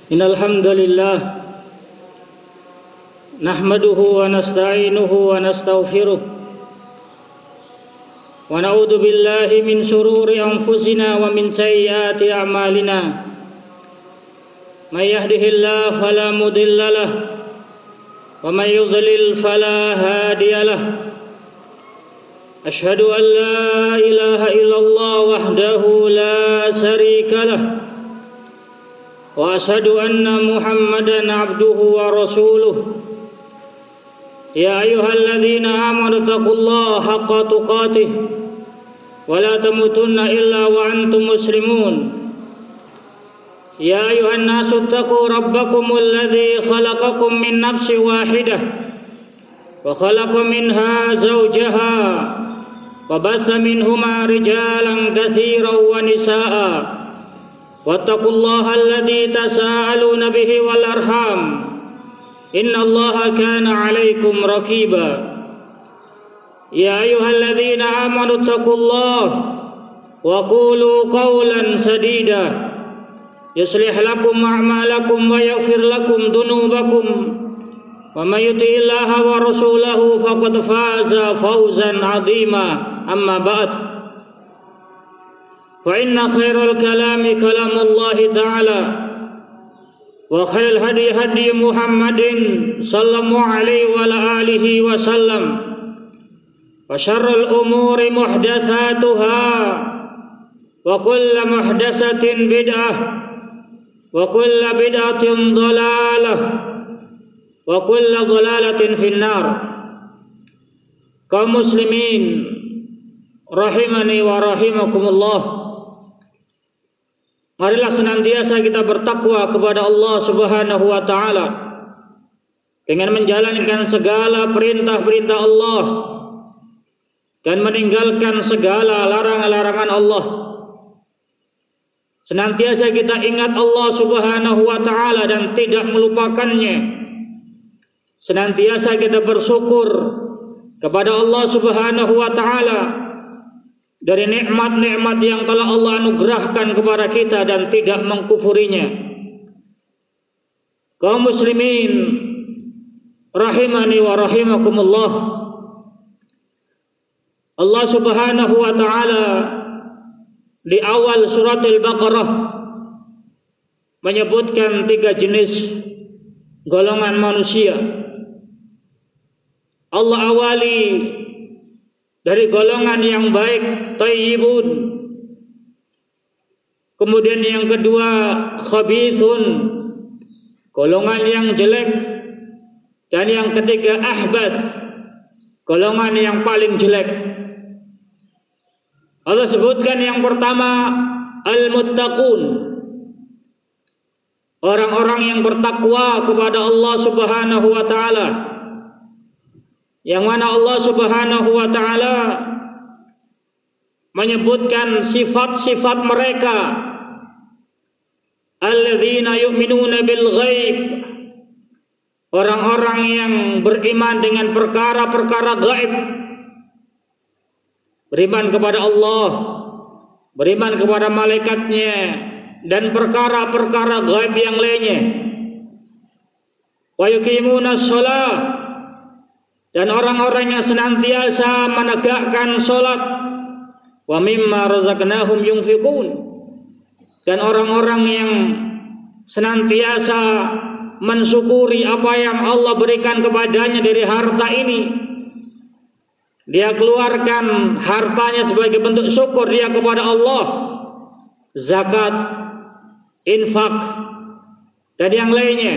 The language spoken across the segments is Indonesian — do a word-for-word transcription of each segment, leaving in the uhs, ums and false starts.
Innal hamdalillah nahmaduhu wa nasta'inuhu wa nastaghfiruh wa na'udzu billahi min shururi anfusina wa min sayyiati a'malina. May yahdihillahu fala mudilla lahu wa may yudlil fala hadiya lahu. Ashhadu an la ilaha illallah wahdahu la syarika lahu wa asyhadu anna Muhammadan abduhu wa rasuluh. Ya ayyuhalladzina amanu taqullaha haqqa tuqatih wa la tamutunna illa wa antum muslimun. Ya ayyuhan nasu taqu rabbakumul ladzi khalaqakum min nafsin wahidah wa khalaqa minha zawjaha wa batha minhuma rijalan katsiran wa nisaa'a. Wattaqullaha alladzi tasaaluna bihi wal arham. Innallaha kana 'alaikum raqiba. Ya ayyuhalladzina amanu taqullaha wa qulu qawlan sadida yuslih lakum a'malakum wa yaghfir lakum dhunubakum wa may yuti'illaha wa rasulahu faqad faza fawzan 'azima. Amma ba'd. Fa inna khairal kalami kalamullahi ta'ala wa khairul hadi hadi Muhammadin sallallahu alaihi wa ala alihi wa sallam wa syarrul umuri muhdatsatuha wa kullu muhdatsatin bid'ah wa kullu bid'atin dhalalah wa kullu dhalalatin finnar. Kaum muslimin rahimani wa rahimakumullah, marilah senantiasa kita bertakwa kepada Allah Subhanahu wa taala dengan menjalankan segala perintah-perintah Allah dan meninggalkan segala larangan-larangan Allah. Senantiasa kita ingat Allah Subhanahu wa taala dan tidak melupakannya. Senantiasa kita bersyukur kepada Allah Subhanahu wa taala dari nikmat-nikmat yang telah Allah anugerahkan kepada kita dan tidak mengkufurinya. Kaum muslimin rahimani wa rahimakumullah, Allah Subhanahu wa taala di awal surat Al-Baqarah menyebutkan tiga jenis golongan manusia. Allah awali dari golongan yang baik, thayyibun. Kemudian yang kedua, khabithun, golongan yang jelek. Dan yang ketiga, ahbath, golongan yang paling jelek. Allah sebutkan yang pertama, al-muttaqun, orang-orang yang bertakwa kepada Allah Subhanahu wa taala, yang mana Allah Subhanahu wa taala menyebutkan sifat-sifat mereka, alladzina yu'minuna bil ghaib, orang-orang yang beriman dengan perkara-perkara gaib, beriman kepada Allah, beriman kepada malaikatnya dan perkara-perkara gaib yang lainnya. Wa yuqimunas shalah, dan orang-orang yang senantiasa menegakkan salat. Wa mimma razaqnahum yunfiqun, dan orang-orang yang senantiasa mensyukuri apa yang Allah berikan kepadanya dari harta ini. Dia keluarkan hartanya sebagai bentuk syukur dia kepada Allah, zakat, infak, dan yang lainnya.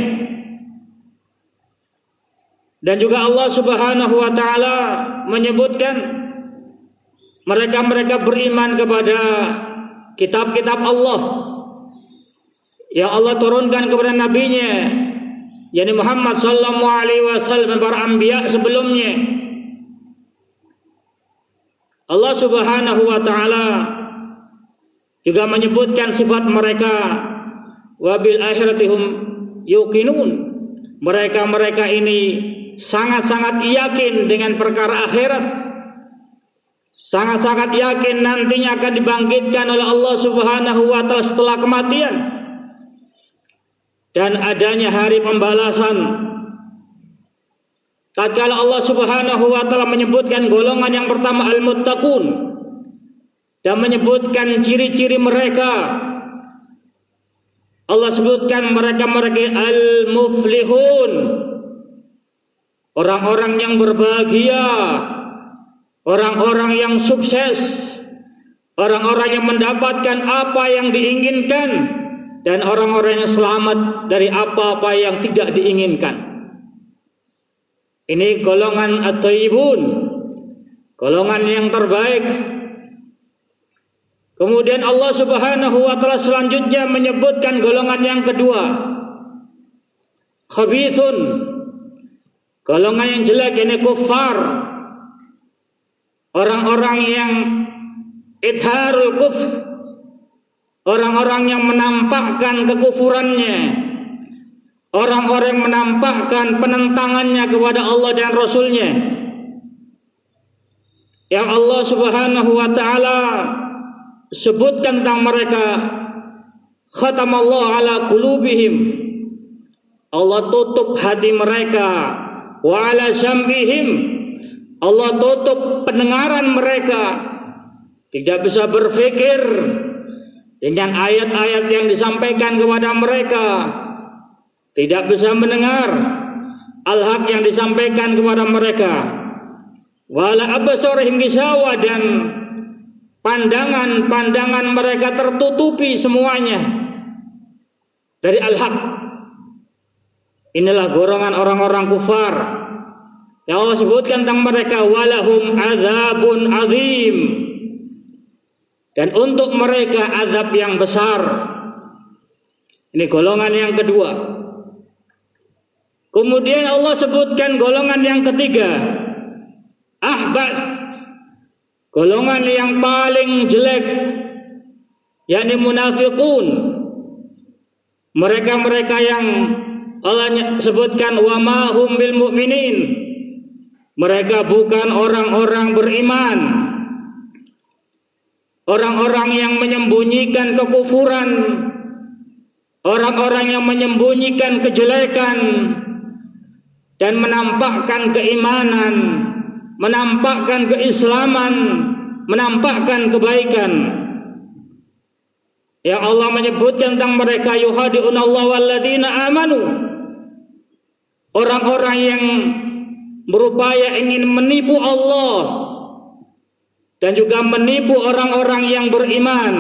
Dan juga Allah Subhanahu wa taala menyebutkan mereka-mereka beriman kepada kitab-kitab Allah yang Allah turunkan kepada nabinya, yakni Muhammad sallallahu alaihi wasallam dan para anbiya sebelumnya. Allah Subhanahu wa taala juga menyebutkan sifat mereka, wa bil akhiratihum yuqinun, mereka-mereka ini sangat-sangat yakin dengan perkara akhirat, sangat-sangat yakin nantinya akan dibangkitkan oleh Allah Subhanahu wa taala setelah kematian. dan adanya hari pembalasan. Tatkala Allah Subhanahu wa taala menyebutkan golongan yang pertama al-muttaqun dan menyebutkan ciri-ciri mereka, Allah sebutkan mereka-mereka al-muflihun, orang-orang yang berbahagia, orang-orang yang sukses, orang-orang yang mendapatkan apa yang diinginkan, dan orang-orang yang selamat dari apa-apa yang tidak diinginkan. Ini golongan at-thayyibun, golongan yang terbaik. Kemudian Allah Subhanahu wa taala selanjutnya menyebutkan golongan yang kedua, khabithun, golongan yang jelek, ini kufar, orang-orang yang idharul kufr, orang-orang yang menampakkan kekufurannya, orang-orang yang menampakkan penentangannya kepada Allah dan Rasulnya. Yang Allah Subhanahu wa ta'ala sebutkan tentang mereka, khatamallahu ala qulubihim, Allah tutup hati mereka, wa ala sam'ihim, Allah tutup pendengaran mereka, tidak bisa berpikir dengan ayat-ayat yang disampaikan kepada mereka, tidak bisa mendengar al-haq yang disampaikan kepada mereka. Wala absarihim gishawa, dan pandangan-pandangan mereka tertutupi semuanya dari al-haq. Inilah golongan orang-orang kufar yang Allah sebutkan tentang mereka, walahum adzabun azim, dan untuk mereka azab yang besar. Ini golongan yang kedua. Kemudian Allah sebutkan golongan yang ketiga, ahbats, golongan yang paling jelek, yakni munafiqun. Mereka-mereka yang Allah sebutkan wa ma hum bil mu'minin, mereka bukan orang-orang beriman, orang-orang yang menyembunyikan kekufuran, orang-orang yang menyembunyikan kejelekan dan menampakkan keimanan, menampakkan keislaman, menampakkan kebaikan. Yang Allah menyebutkan tentang mereka, yuhadi'unallahu walladzina amanu, orang-orang yang berupaya ingin menipu Allah dan juga menipu orang-orang yang beriman.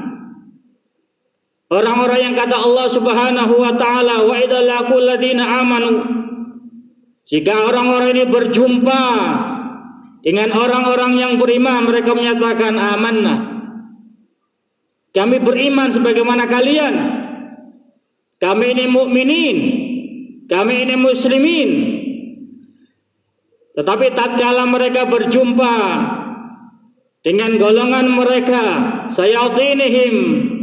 Orang-orang yang kata Allah Subhanahu wa taala, wa idza laqul ladzina amanu, jika orang-orang ini berjumpa dengan orang-orang yang beriman, mereka menyatakan amanna, kami beriman sebagaimana kalian, kami ini mukminin, kami ini muslimin. Tetapi tatkala mereka berjumpa dengan golongan mereka, sayatinihim,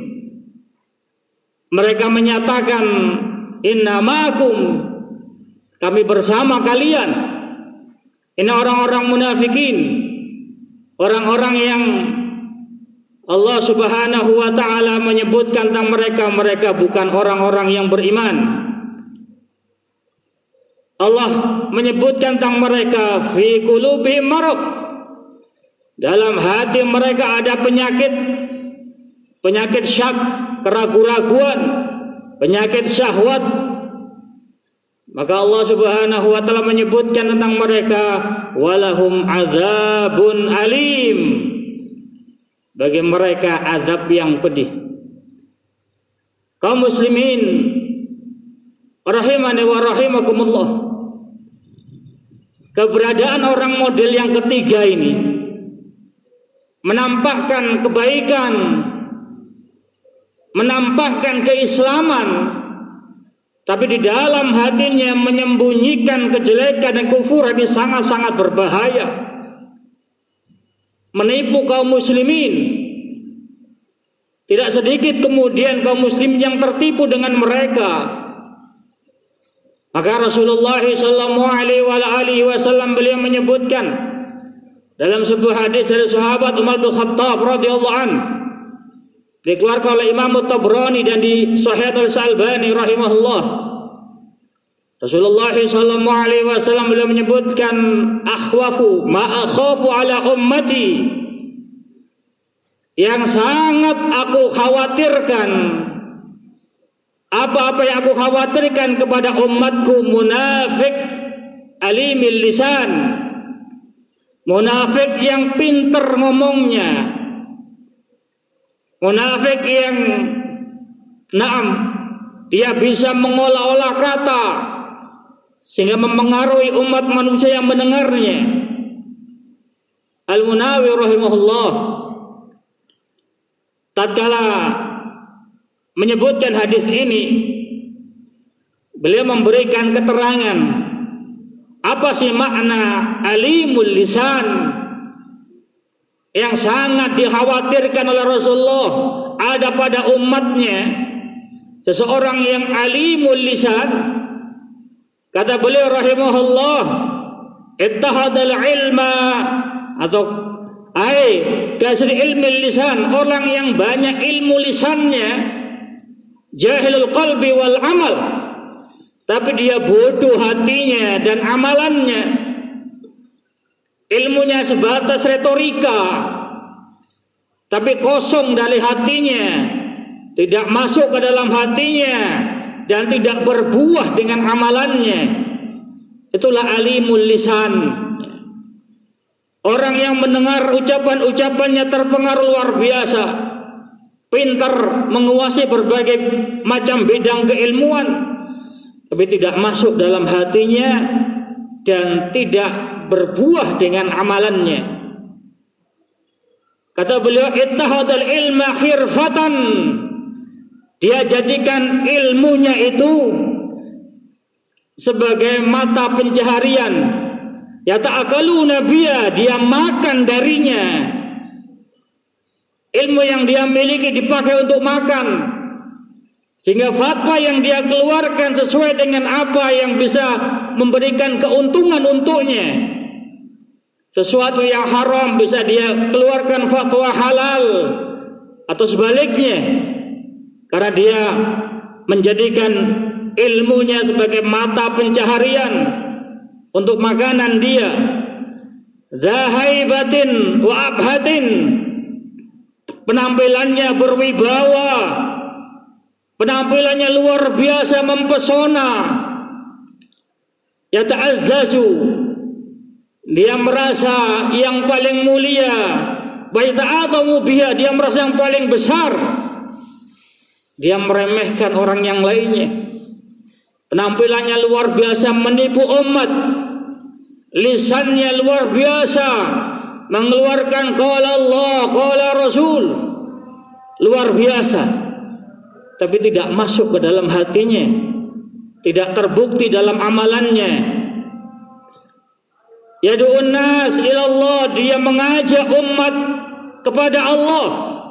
mereka menyatakan inna ma'akum, kami bersama kalian. Ini orang-orang munafikin, orang-orang yang Allah Subhanahu wa ta'ala menyebutkan tentang mereka, mereka bukan orang-orang yang beriman. Allah menyebutkan tentang mereka, fi qulubihim marad, dalam hati mereka ada penyakit, penyakit syak, keraguan-raguan, penyakit syahwat. Maka Allah Subhanahu wa ta'ala menyebutkan tentang mereka, walahum adzabun alim, bagi mereka azab yang pedih. Kaum muslimin rahimani wa rahimakumullah, keberadaan orang model yang ketiga ini menampakkan kebaikan, menampakkan keislaman, tapi di dalam hatinya menyembunyikan kejelekan dan kufur. Ini sangat-sangat berbahaya, menipu kaum muslimin. Tidak sedikit kemudian kaum muslimin yang tertipu dengan mereka. Maka Rasulullah sallallahu alaihi wasallam beliau menyebutkan dalam sebuah hadis dari sahabat Umar bin Khattab radhiyallahu an, dikeluarkan oleh Imam Tabrani dan di Sahih Al-Albani rahimahullah. Rasulullah sallallahu alaihi wasallam beliau menyebutkan akhwafu ma akhafu ala ummati, yang sangat aku khawatirkan, apa-apa yang aku khawatirkan kepada umatku, munafik alimil lisan, munafik yang pinter ngomongnya, munafik yang naam dia bisa mengolah-olah kata sehingga mempengaruhi umat manusia yang mendengarnya. Al-Munawi rahimahullah tatkala menyebutkan hadis ini, beliau memberikan keterangan apa sih makna alimul lisan yang sangat dikhawatirkan oleh Rasulullah ada pada umatnya, seseorang yang alimul lisan. Kata beliau rahimahullah, ittahadal ilma atau ai kasri ilmi lisan, orang yang banyak ilmu lisannya, jahilul qalbi wal amal, tapi dia bodoh hatinya dan amalannya. Ilmunya sebatas retorika, tapi kosong dari hatinya, tidak masuk ke dalam hatinya dan tidak berbuah dengan amalannya. Itulah alimul lisan. Orang yang mendengar ucapan-ucapannya terpengaruh luar biasa, pintar, menguasai berbagai macam bidang keilmuan, tapi tidak masuk dalam hatinya dan tidak berbuah dengan amalannya. Kata beliau, ittahadal ilma khirfatan, dia jadikan ilmunya itu sebagai mata pencaharian. Ya ta'akaluna biya, dia makan darinya. Ilmu yang dia miliki dipakai untuk makan, sehingga fatwa yang dia keluarkan sesuai dengan apa yang bisa memberikan keuntungan untuknya. Sesuatu yang haram bisa dia keluarkan fatwa halal, atau sebaliknya, karena dia menjadikan ilmunya sebagai mata pencaharian untuk makanan dia. Zahaibatin wa abhatin, penampilannya berwibawa, penampilannya luar biasa mempesona. Yata'azzazu, dia merasa yang paling mulia. Baita'adhamu biha, dia merasa yang paling besar. Dia meremehkan orang yang lainnya. Penampilannya luar biasa menipu umat. Lisannya luar biasa mengeluarkan qala Allah, qala Rasul, luar biasa, tapi tidak masuk ke dalam hatinya, tidak terbukti dalam amalannya. Yad'un nas ila Allah, dia mengajak umat kepada Allah.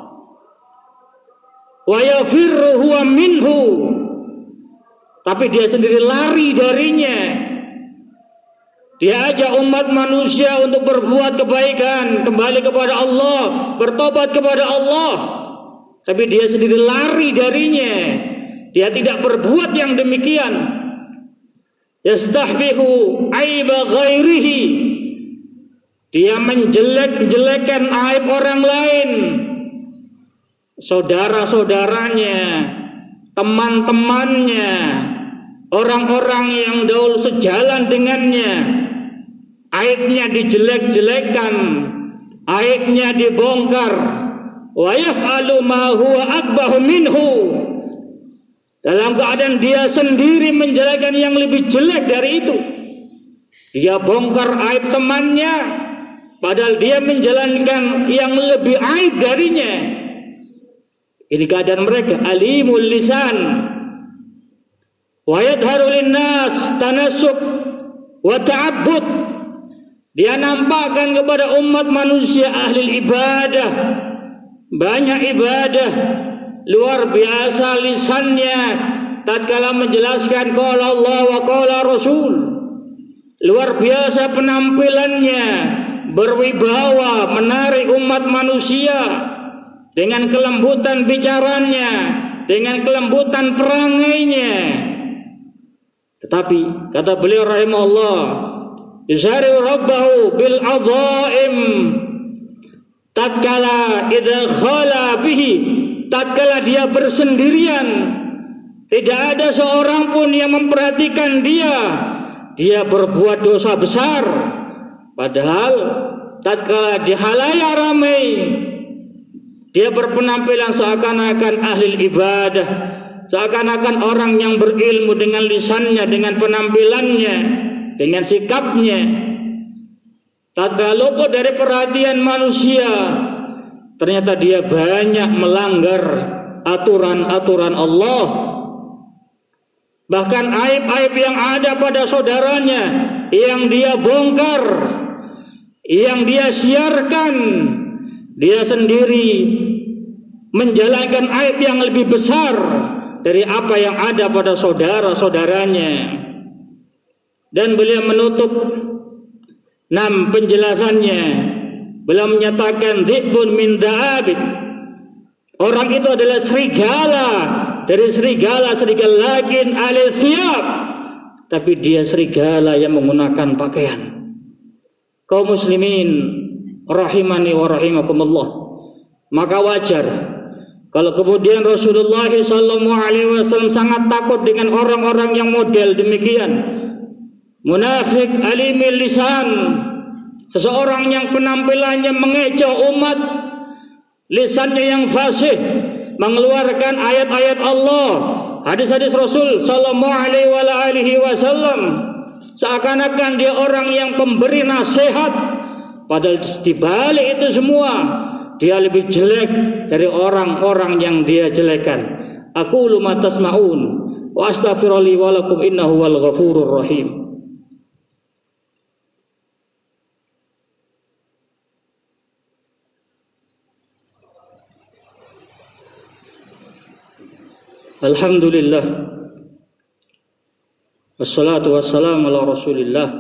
Wa yafirru huwa minhu, tapi dia sendiri lari darinya. Dia ajak umat manusia untuk berbuat kebaikan, kembali kepada Allah, bertobat kepada Allah, tapi dia sendiri lari darinya. Dia tidak berbuat yang demikian. Yastahbihu aiba ghairihi, dia menjelek-jelekan aib orang lain, saudara-saudaranya, teman-temannya, orang-orang yang dahulu sejalan dengannya. Aibnya dijelek-jelekan, aibnya dibongkar. Wa yaf'alu ma huwa akbahu minhu, dalam keadaan dia sendiri menjelekkan yang lebih jelek dari itu. Dia bongkar aib temannya, padahal dia menjalankan yang lebih aib darinya. Ini keadaan mereka. Alimul lisan. Wa yadharu linnas tanasuk wa ta'abbud, dia nampakkan kepada umat manusia ahli ibadah, banyak ibadah, luar biasa lisannya tatkala menjelaskan qala Allah wa qala Rasul, luar biasa penampilannya, berwibawa, menarik umat manusia dengan kelembutan bicaranya, dengan kelembutan perangainya. Tetapi kata beliau rahimahullah, yusari rabbahu bil adhaim, tatkala idza khala bihi, tatkala dia bersendirian, tidak ada seorang pun yang memperhatikan dia, dia berbuat dosa besar. Padahal tatkala di halayak ramai, dia berpenampilan seakan-akan ahli ibadah, seakan-akan orang yang berilmu dengan lisannya, dengan penampilannya, dengan sikapnya. Tatkala luput dari perhatian manusia, ternyata dia banyak melanggar aturan-aturan Allah. Bahkan aib-aib yang ada pada saudaranya yang dia bongkar, yang dia siarkan, dia sendiri menjalankan aib yang lebih besar dari apa yang ada pada saudara-saudaranya. Dan beliau menutup enam penjelasannya, beliau menyatakan dhi'bun min da'abid, orang itu adalah serigala dari serigala-serigala lakin alil thiyab, tapi dia serigala yang menggunakan pakaian. Kaum muslimin rahimani wa rahimakumullah, maka wajar kalau kemudian Rasulullah sallallahu alaihi wasallam sangat takut dengan orang-orang yang model demikian. Munafik alimil lisan, seseorang yang penampilannya mengecoh umat, lisannya yang fasih, mengeluarkan ayat-ayat Allah, hadis-hadis Rasul sallallahu alaihi wasallam, seakan-akan dia orang yang pemberi nasihat, padahal di balik itu semua dia lebih jelek dari orang-orang yang dia jelekan. Aqulu ma tasma'un wa astaghfirullahi wa lakum innahu wal ghafurur rahim. Alhamdulillah, wassalatu wassalamu ala rasulillah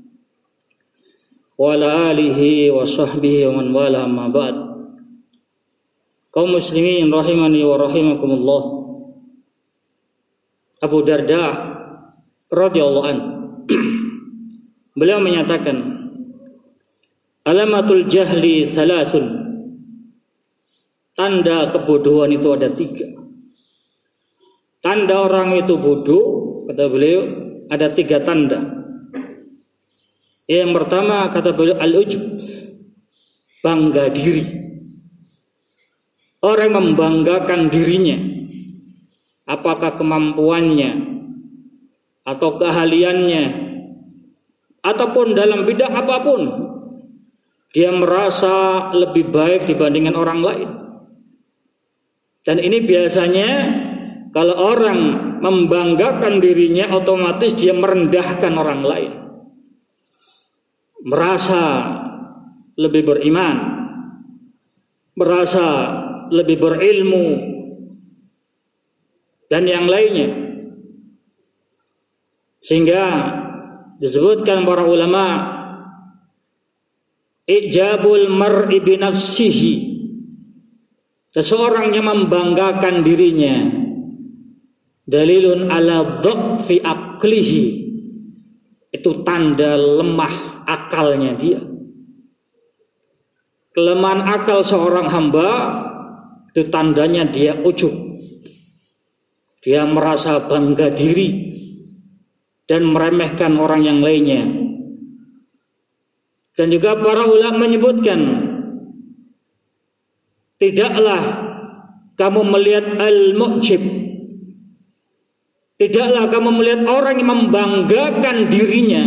wa ala alihi wa sahbihi wa man wala, amma ba'd. Kaum muslimin rahimani wa rahimakumullah, Abu Darda radhiyallahu an beliau menyatakan, alamatul jahli thalathun, tanda kebodohan itu ada tiga. Tanda orang itu bodoh, kata beliau, ada tiga tanda. Yang pertama, kata beliau, al-ujub, bangga diri. Orang yang membanggakan dirinya, apakah kemampuannya atau keahliannya ataupun dalam bidang apapun, dia merasa lebih baik dibandingkan orang lain. Dan ini biasanya kalau orang membanggakan dirinya, otomatis dia merendahkan orang lain, merasa lebih beriman, merasa lebih berilmu, dan yang lainnya. Sehingga disebutkan para ulama, ijabul mar'i bi nafsihi, seseorang yang membanggakan dirinya, dalilun ala dha'fi aqlihi, itu tanda lemah akalnya dia. Kelemahan akal seorang hamba itu tandanya dia ujub, dia merasa bangga diri dan meremehkan orang yang lainnya. Dan juga para ulama menyebutkan, tidaklah kamu melihat al-mu'jib, tidaklah kamu melihat orang yang membanggakan dirinya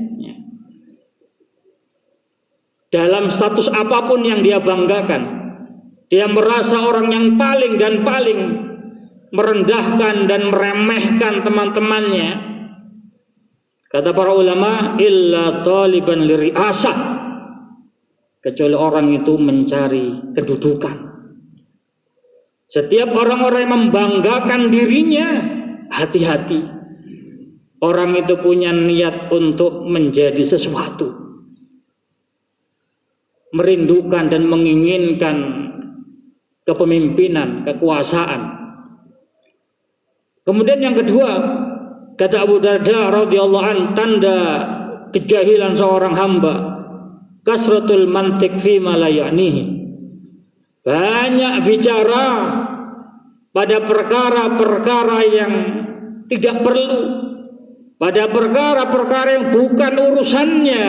dalam status apapun yang dia banggakan. Dia merasa orang yang paling dan paling, merendahkan dan meremehkan teman-temannya. Kata para ulama, illa taliban liri'asah, kecuali orang itu mencari kedudukan. Setiap orang-orang yang membanggakan dirinya, hati-hati, orang itu punya niat untuk menjadi sesuatu, merindukan dan menginginkan kepemimpinan, kekuasaan. Kemudian yang kedua, kata Abu Darda radhiyallahu an, tanda kejahilan seorang hamba, kasratul mantik fi ma la ya'nihi. Banyak bicara pada perkara-perkara yang tidak perlu, pada perkara-perkara yang bukan urusannya.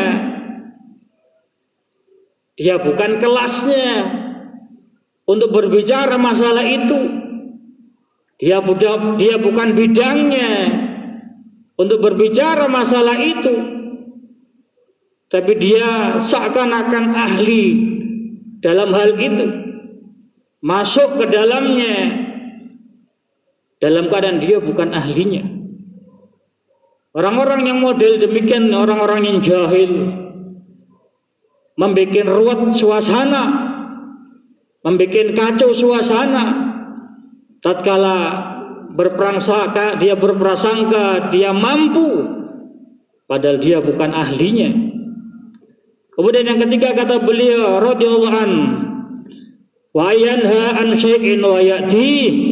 Dia bukan kelasnya untuk berbicara masalah itu. Dia budak, dia bukan bidangnya untuk berbicara masalah itu. Tapi dia seakan-akan ahli dalam hal itu, masuk ke dalamnya dalam keadaan dia bukan ahlinya. Orang-orang yang model demikian, orang-orang yang jahil, membuat ruwet suasana, membuat kacau suasana. Tatkala berprasangka, dia berprasangka dia mampu, padahal dia bukan ahlinya. Kemudian yang ketiga kata beliau radhiyallahu an, wa yanha an syai'in wa ya'ti.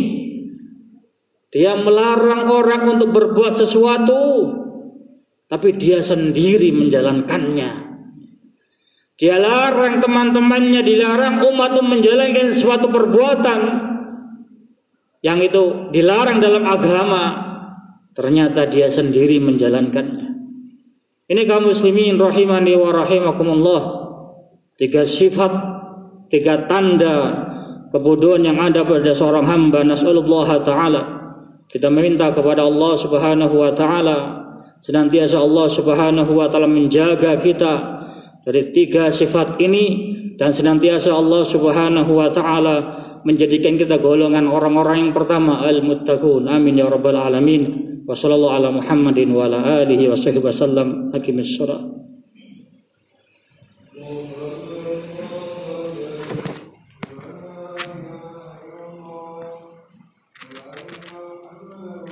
Dia melarang orang untuk berbuat sesuatu, tapi dia sendiri menjalankannya. Dia larang teman-temannya, dilarang umat untuk menjalankan suatu perbuatan yang itu dilarang dalam agama, ternyata dia sendiri menjalankannya. Ini kaum muslimin rahimani wa rahimakumullah, tiga sifat, tiga tanda kebodohan yang ada pada seorang hamba. Nas'alullah ta'ala, kita meminta kepada Allah subhanahu wa ta'ala senantiasa Allah subhanahu wa ta'ala menjaga kita dari tiga sifat ini, dan senantiasa Allah subhanahu wa ta'ala menjadikan kita golongan orang-orang yang pertama, al-muttaqun. Amin ya rabbal alamin. Wa sallallahu ala Muhammadin wa ala alihi wa sahbihi wasallam. Hakimis surah.